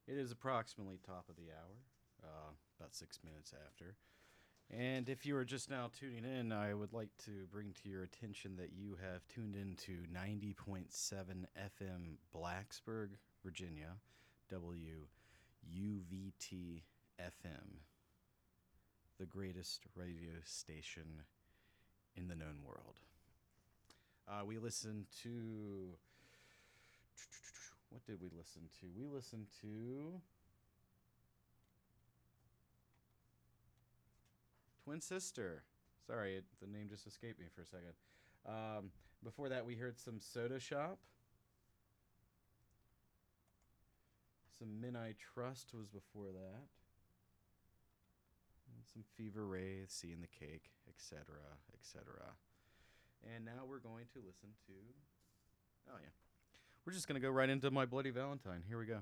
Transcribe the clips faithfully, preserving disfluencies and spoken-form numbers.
It is approximately top of the hour, uh, about six minutes after. And if you are just now tuning in, I would like to bring to your attention that you have tuned into ninety point seven F M Blacksburg, Virginia, W U V T F M, the greatest radio station in the known world. Uh, we listened to... What did we listen to? We listened to... Twin Sister. Sorry, it, the name just escaped me for a second. Um, before that, we heard some Soda Shop. Some Men I Trust was before that. And some Fever Ray, Seeing the Cake, et cetera, et cetera. And now we're going to listen to... Oh, yeah. We're just going to go right into My Bloody Valentine. Here we go.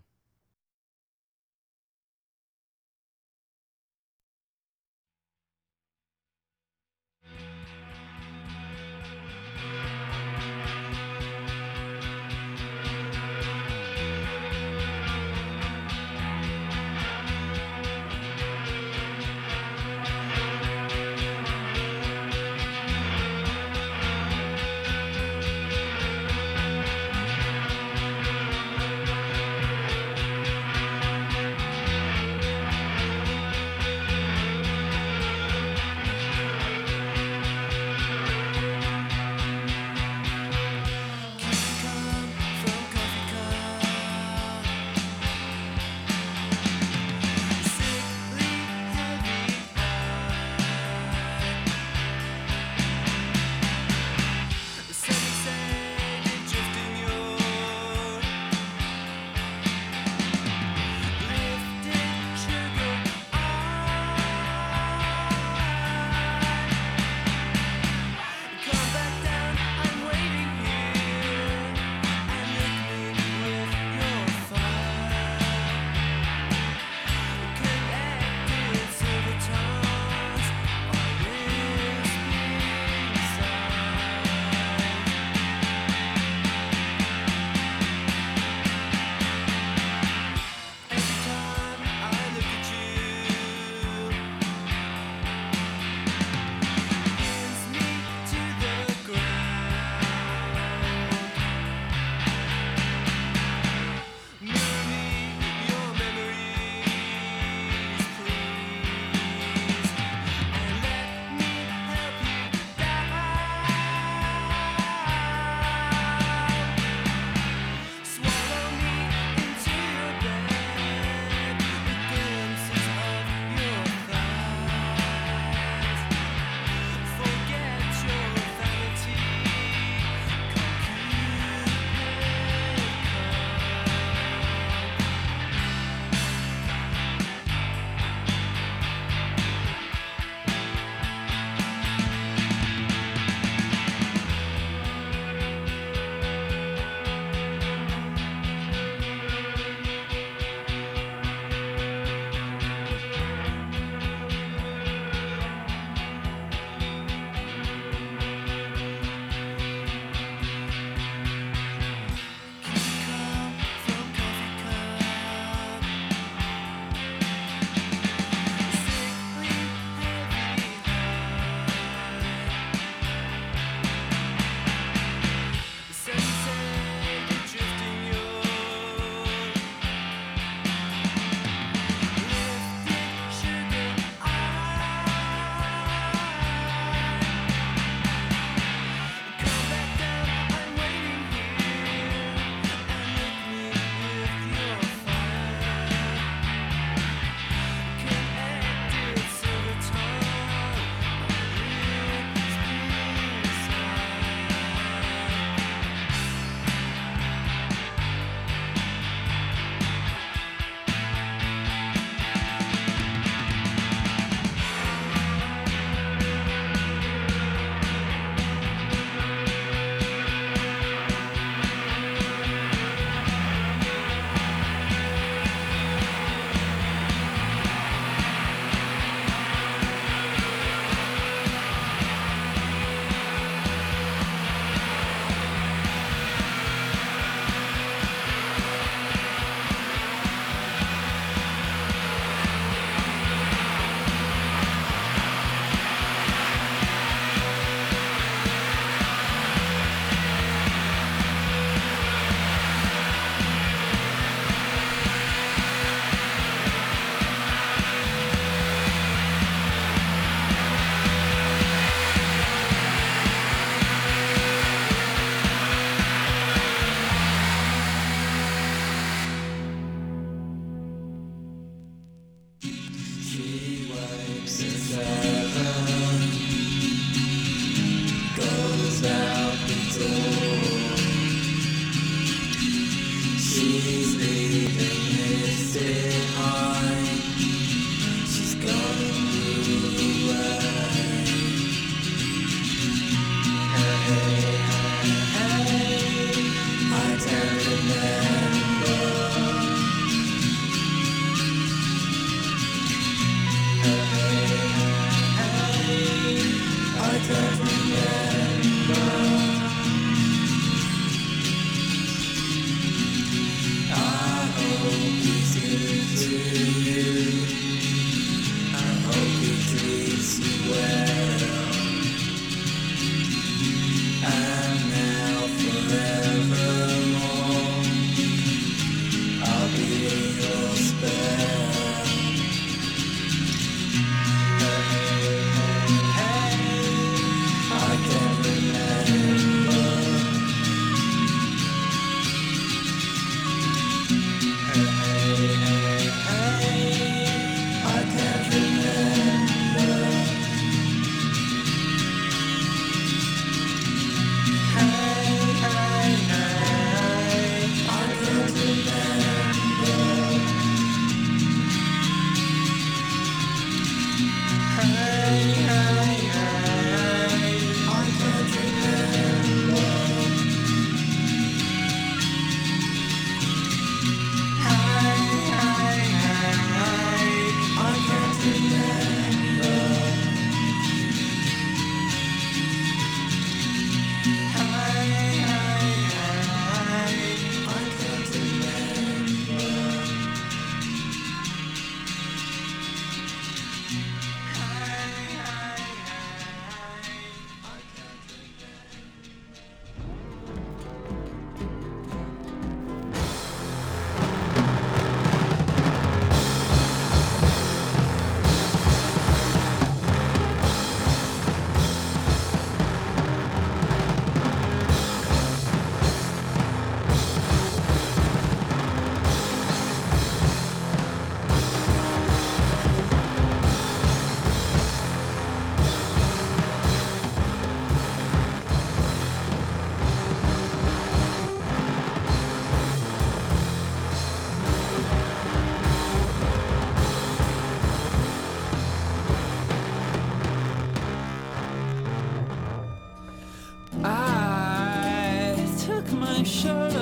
Shirt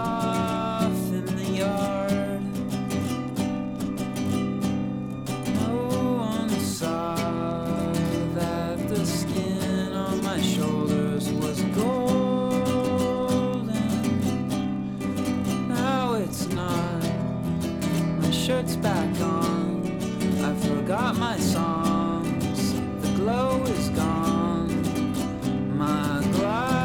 off in the yard. No one saw that the skin on my shoulders was golden. Now it's not. My shirt's back on. I forgot my songs. The glow is gone. My glide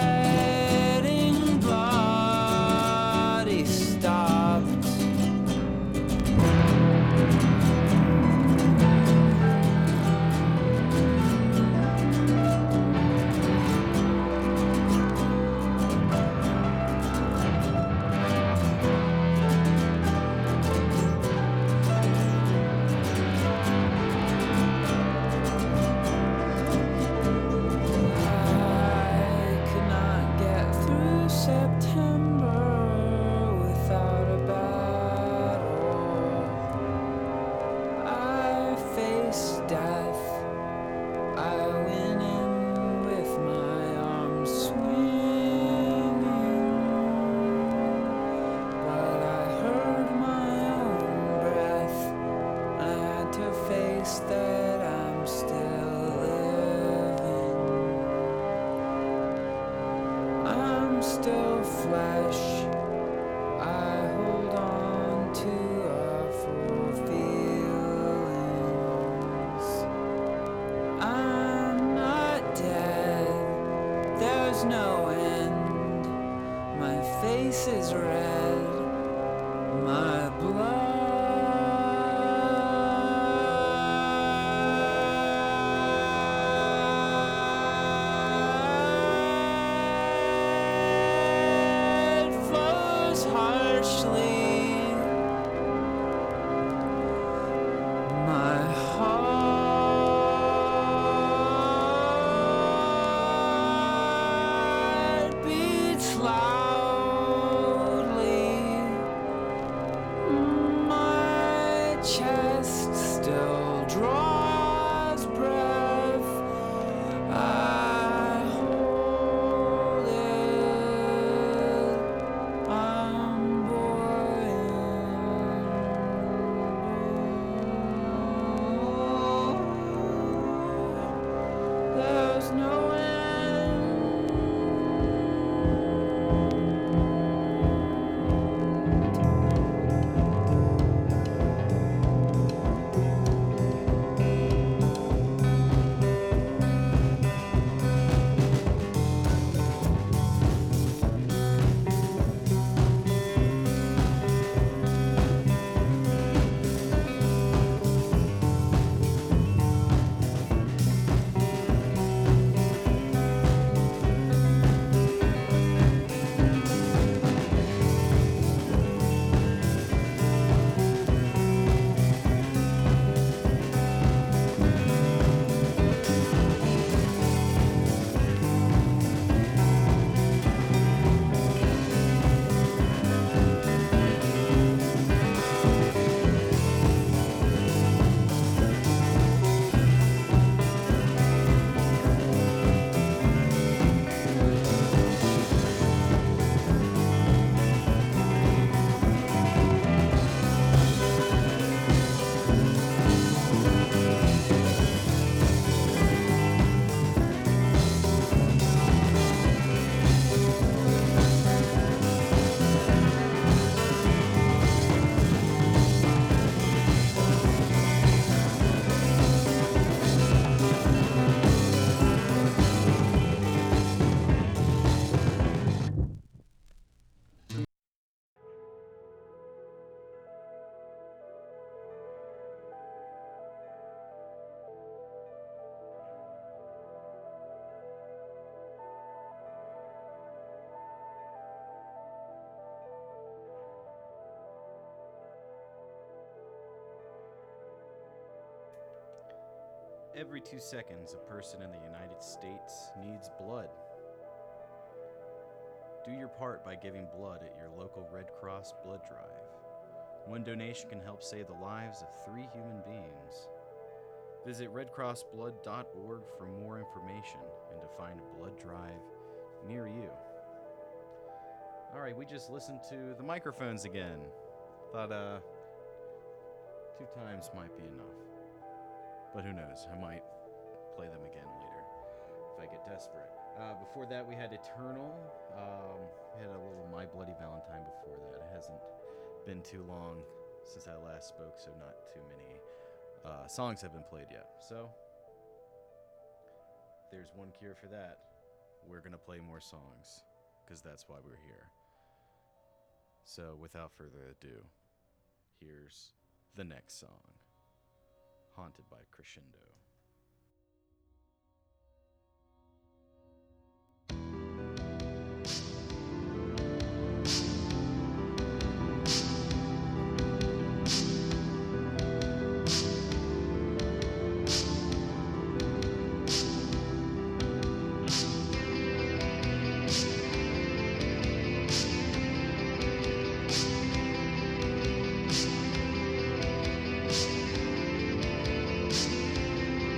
no end. My face is red. My blood flows harshly. My heart beats loudly. My chest still draws breath. I hold it. I'm buoyant. There's there's no end. Every two seconds, a person in the United States needs blood. Do your part by giving blood at your local Red Cross blood drive. One donation can help save the lives of three human beings. Visit red cross blood dot org for more information and to find a blood drive near you. All right, we just listened to the microphones again. Thought uh, two times might be enough. But who knows, I might play them again later if I get desperate. Uh, before that, we had Eternal. Um, we had a little My Bloody Valentine before that. It hasn't been too long since I last spoke, so not too many uh, songs have been played yet. So, there's one cure for that. We're going to play more songs, because that's why we're here. So, without further ado, here's the next song, Haunted by Crescendo. Thank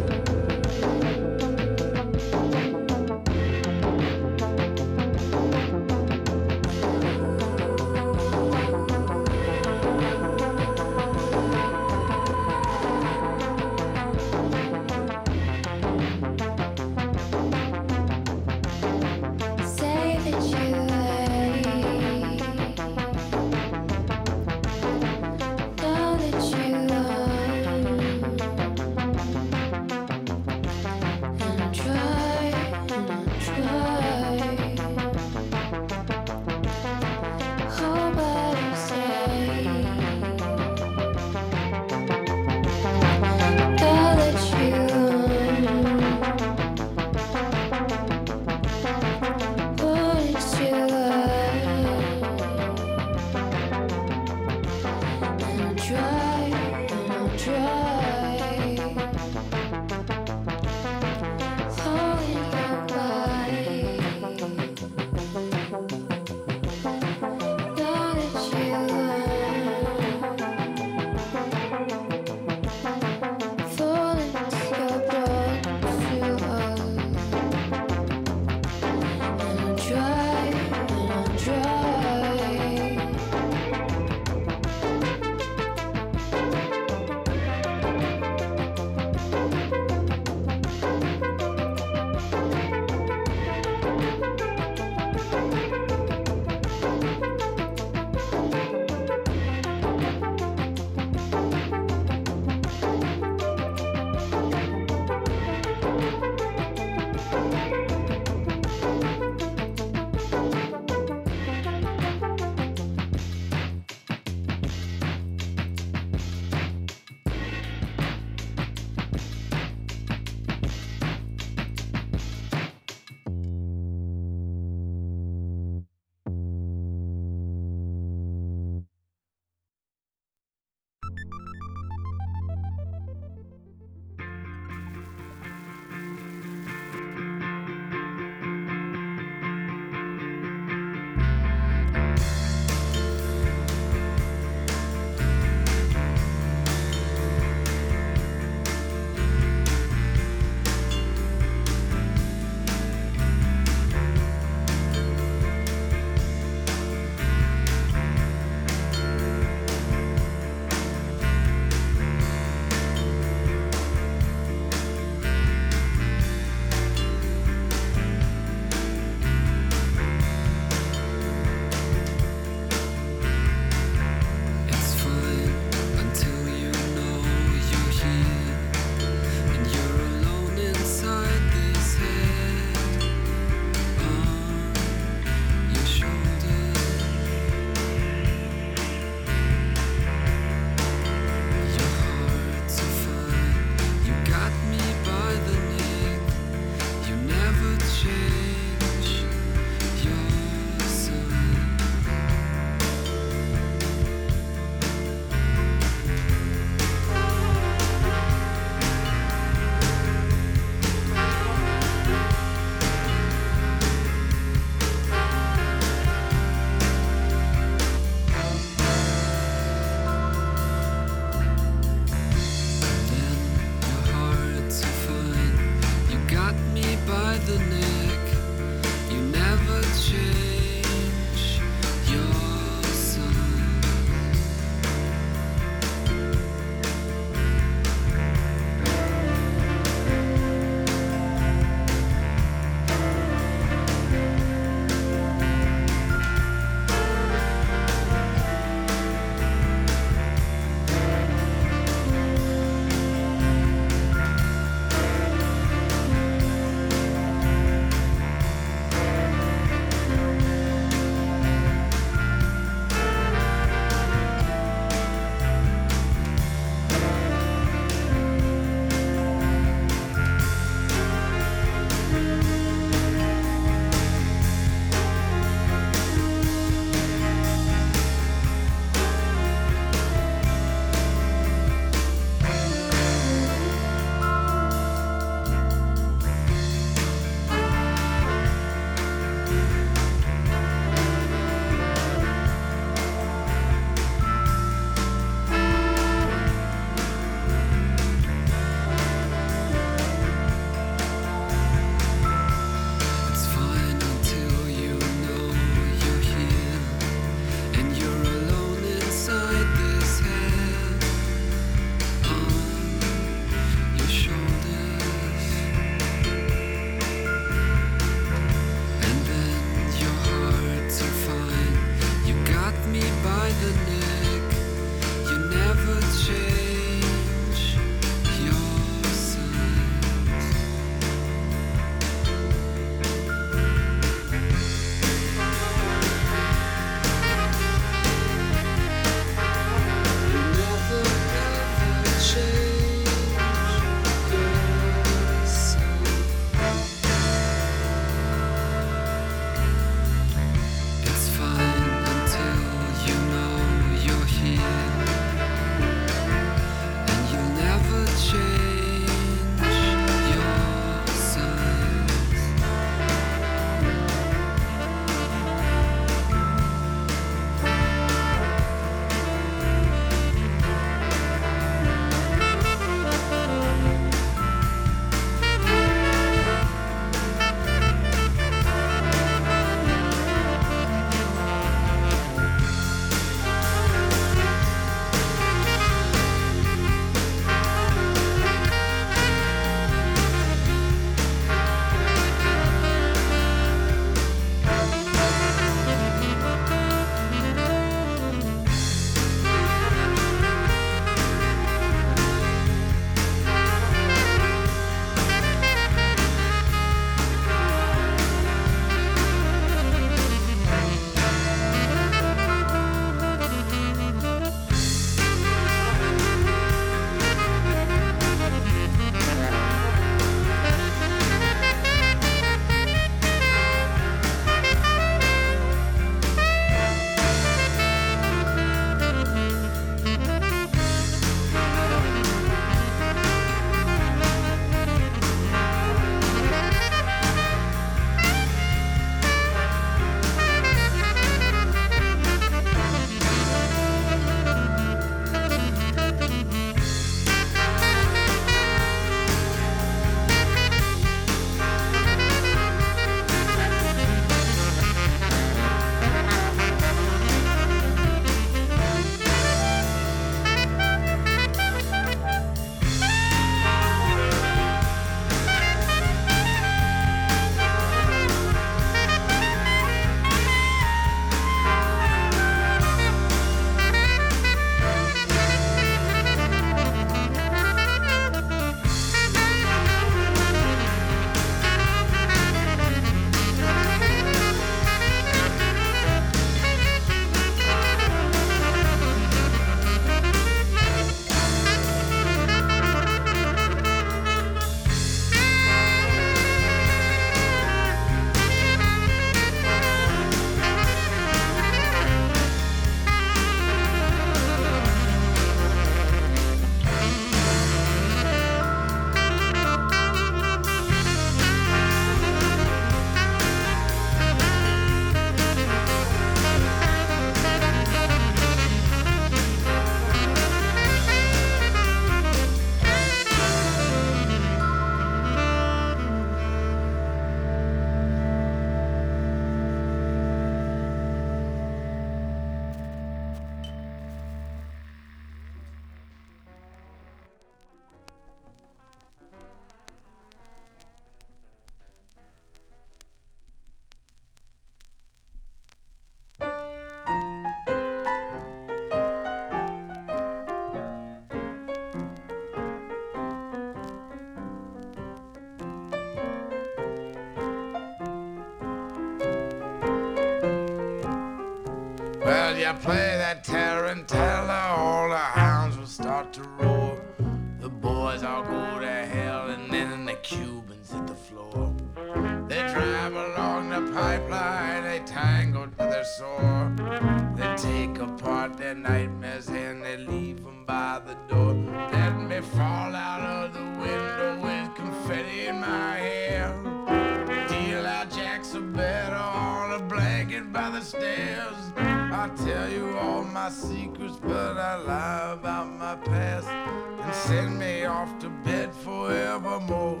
you play that tarantella, all the hounds will start to roar. The boys all go to hell, and then the Cubans hit the floor. They drive along the pipeline, they tangle to their sore. They take apart their nightmares and they leave them by the door. Let me fall out of the window with confetti in my hair. Deal out jacks of better on a blanket by the stairs. I tell you all my secrets, but I lie about my past and send me off to bed forevermore.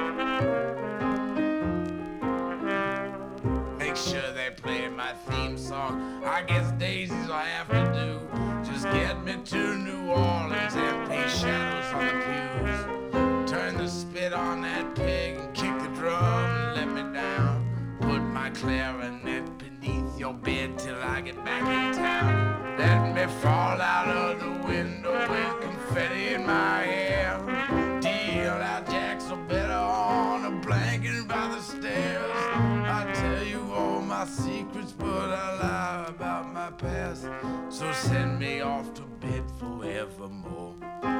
Make sure they play my theme song. I guess Daisy's I have to do. Just get me to New Orleans and paint shadows on the pews. Turn the spit on that pig and kick the drum and let me down. Put my clarinet beneath your bed till I get back in town. Let me fall out of the window with confetti in my hair. Deal out jacks or better on a blanket by the stairs. I tell you all my secrets, but I lie about my past. So send me off to bed forevermore.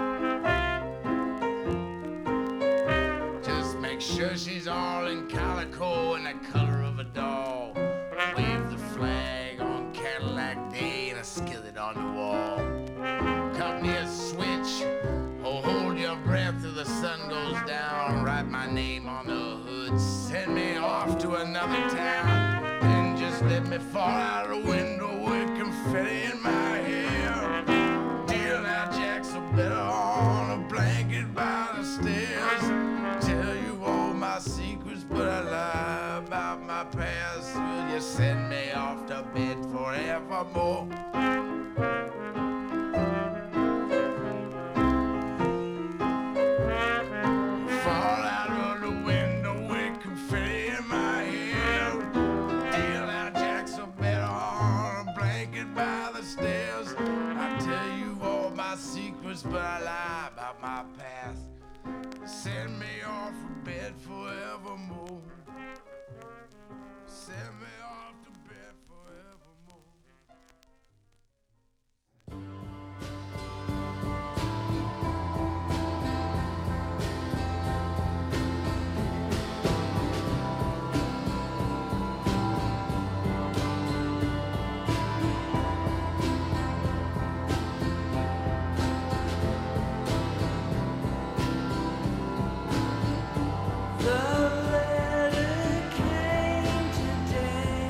Just make sure she's all in calico and the color of a doll. Wave the flag on Cadillac Day and a skillet on the wall. Cut me a switch, oh hold your breath till the sun goes down. Write my name on the hood, send me off to another town. And just let me fall out the window with confetti in my hair. Deal out jacks are better on a blanket by the stairs. Tell you all my secrets, but I lie about my past. Will you send me off to bed forevermore? Fall out of the window with confetti in my hair. Deal out jacks are better on a blanket by the stairs. I tell you all my secrets, but I lie about my past. Send me off to bed forevermore. Send me off to bed forevermore. The letter came today.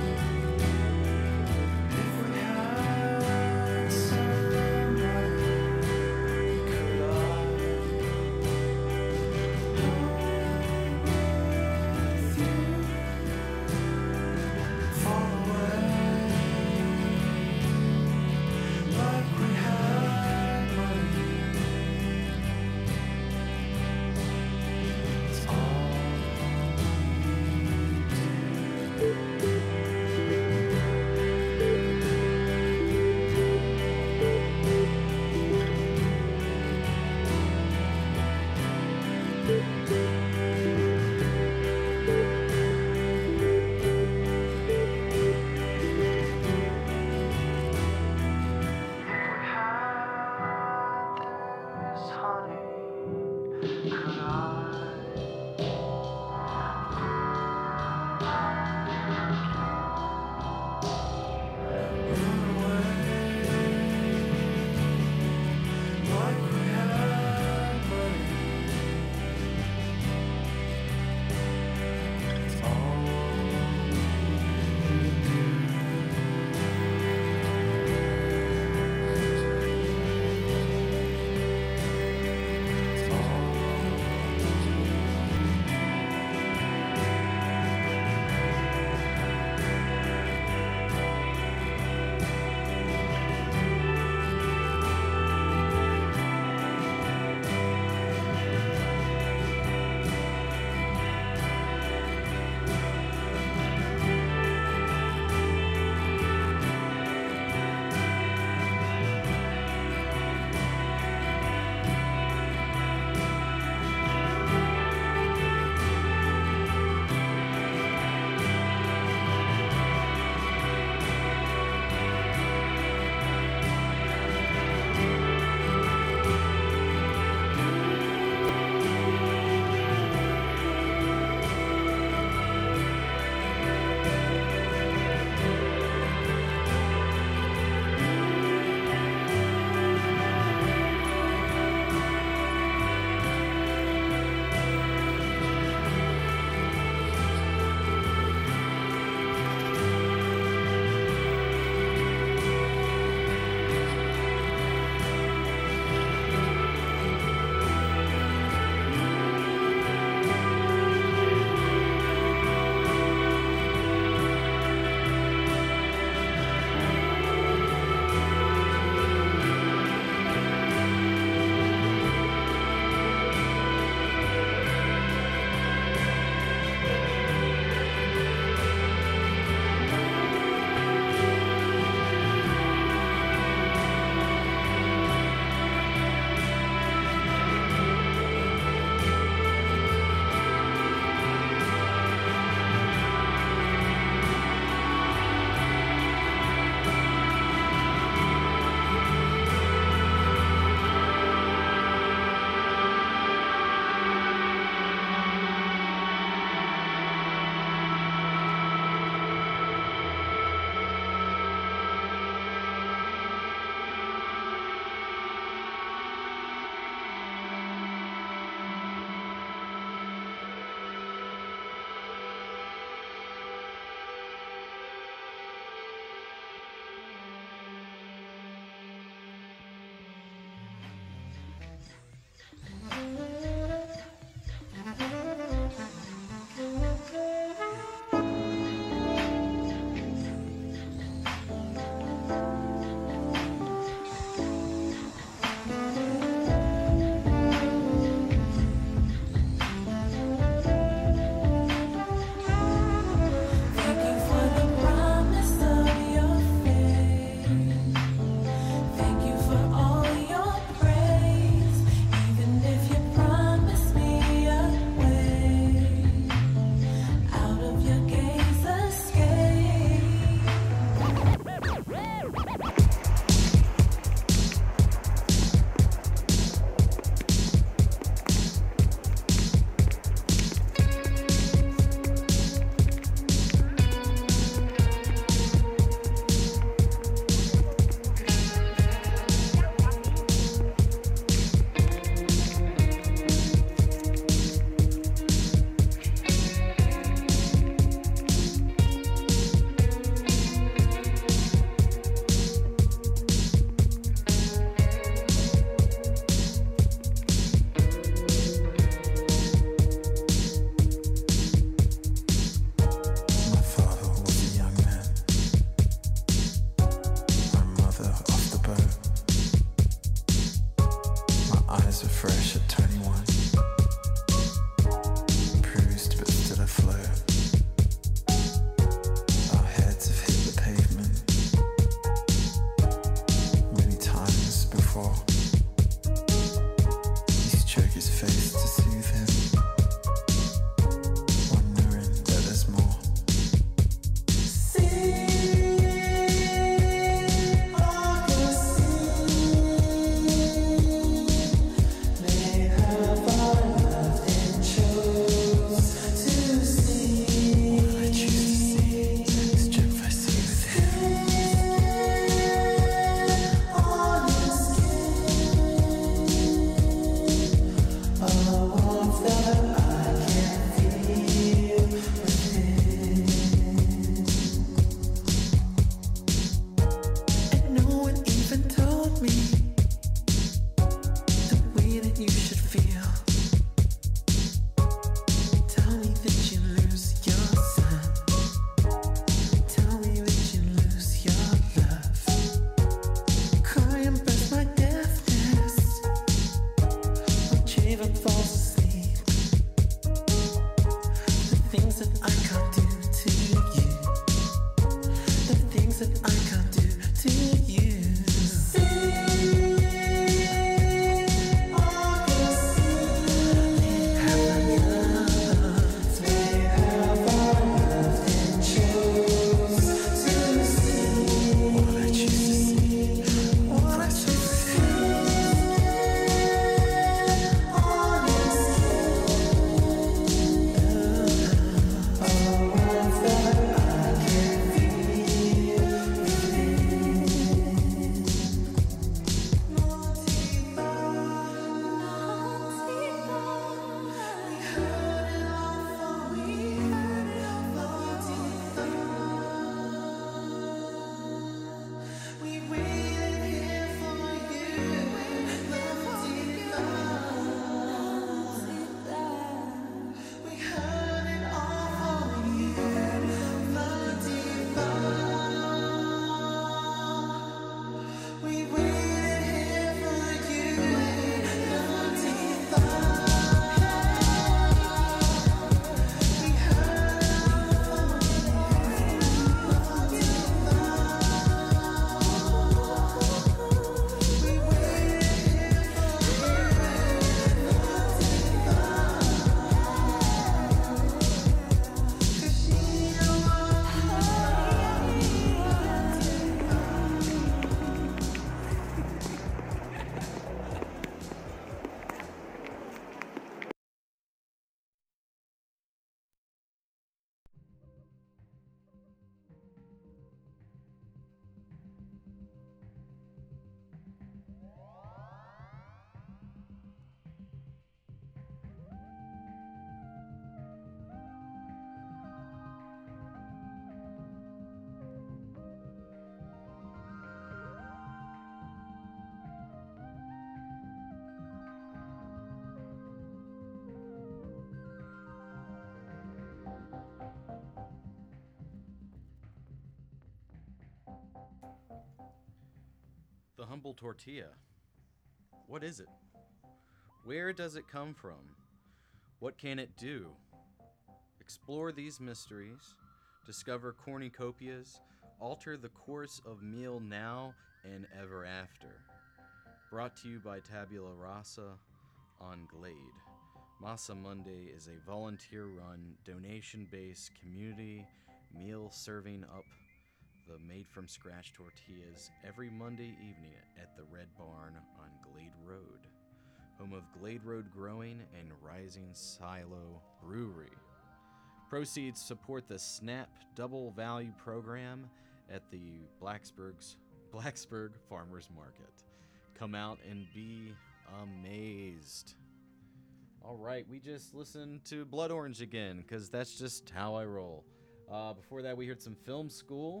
humble tortilla. What is it? Where does it come from? What can it do? Explore these mysteries, discover cornucopias, alter the course of meal now and ever after. Brought to you by Tabula Rasa on Glade. Masa Monday is a volunteer-run, donation-based community meal serving up the made-from-scratch tortillas every Monday evening at the Red Barn on Glade Road, home of Glade Road Growing and Rising Silo Brewery. Proceeds support the SNAP Double Value Program at the Blacksburg's Blacksburg Farmers Market. Come out and be amazed. All right, we just listened to Blood Orange again, because that's just how I roll. Uh, before that, we heard some Film School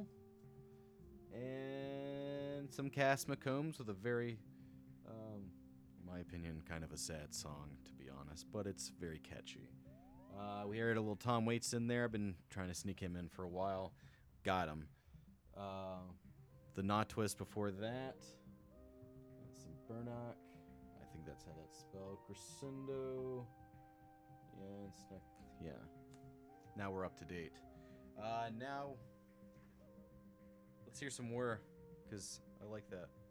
and some Cass McCombs with a very, um, in my opinion, kind of a sad song, to be honest, but it's very catchy. Uh, we heard a little Tom Waits in there. I've been trying to sneak him in for a while. Got him. Uh, the Knot Twist before that. And some Burnock. I think that's how that's spelled. Crescendo. Yeah, it's not, yeah. Now we're up to date. Uh, now, let's hear some more, because I like that.